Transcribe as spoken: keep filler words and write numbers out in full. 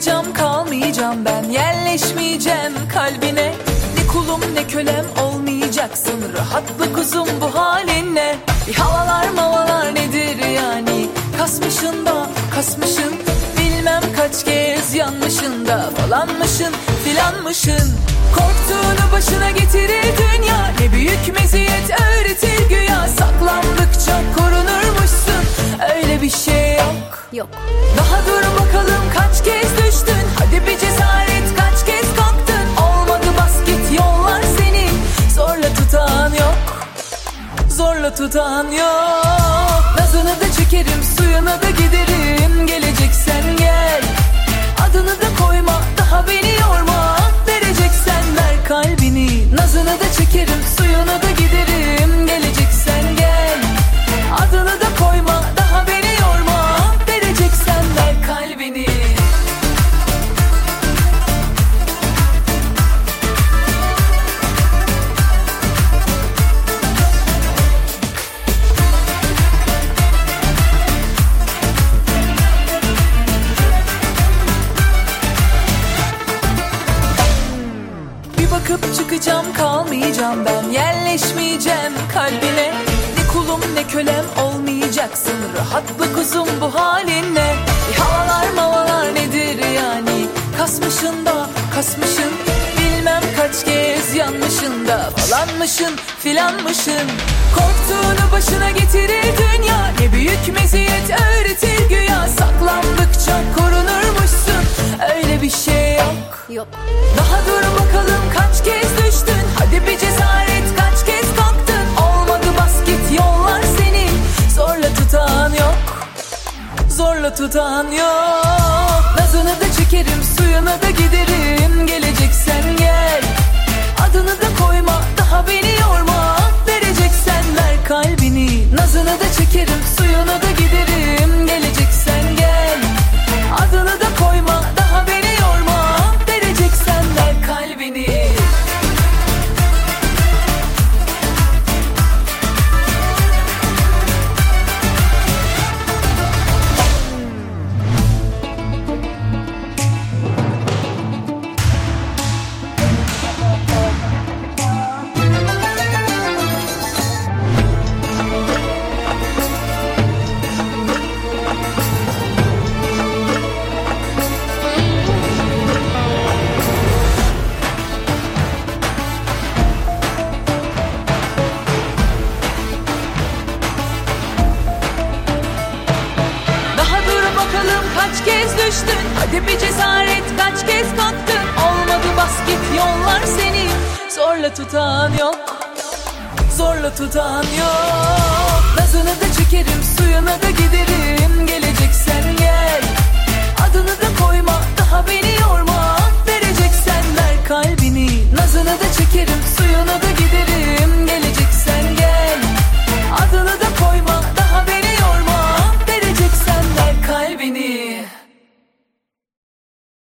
çıkacağım, kalmayacağım ben, yerleşmeyeceğim kalbine. Ne kulum ne kölem olmayacaksın, rahatlık uzun bu halinle. Bir havalar mavalar nedir yani, kasmışın da kasmışın, bilmem kaç kez yanmışın da falanmışın filanmışın. Korktuğunu başına getirir dünya, ne büyük meziyet öğretir güya. Saklandıkça korunurmuşsun, öyle bir şey yok. Yok. Daha dur bakalım kaç kez düştün, hadi bir cesaret kaç kez kalktın. Olmadı bas git, yollar seni zorla tutan yok. Zorla tutan yok. Nazını da çekerim, suyuna da giderim, geleceksen gel. Adını da koyma, daha beni yorma, vereceksen ver kalbini. Nazını da çekerim, suyuna da giderim, geleceksen gel. Adını da koyma, daha beni yorma, vereceksen ver kalbini. Bakıp çıkacağım, kalmayacağım ben, yerleşmeyeceğim kalbine. Ne kulum ne kölem olmayacaksın, rahatlık uzun bu halinle. Bir havalar mavalar nedir yani, kasmışın da kasmışın, bilmem kaç kez yanmışın da falanmışın filanmışın. Korktuğunu başına getirir dünya, ne büyük meziyet öğretir güya. Saklandıkça korunurmuşsun, öyle bir şey yok. Yok. Daha dur bakalım kaç kez düştün, hadi bir cesaret kaç kez kalktın. Olmadı bas git, yollar seni zorla tutan yok. Zorla tutan yok. Nazını da çekerim, suyuna da giderim, geleceksen gel. Adını da koyma, daha beni yorma, vereceksen ver kalbini. Nazını da çekerim, suyuna da giderim, geleceksen gel. Adını da koyma, daha beni yorma, vereceksen ver kalbini. Kaç kez düştün, hadi bir cesaret kaç kez kalktın. Olmadı bas git, yollar seni zorla tutan yok. Zorla tutan yok. Nazını da çekerim, suyuna da giderim, geleceksen gel. Adını da koyma, daha beni yorma, vereceksen ver kalbini. Nazını da çekerim, suyuna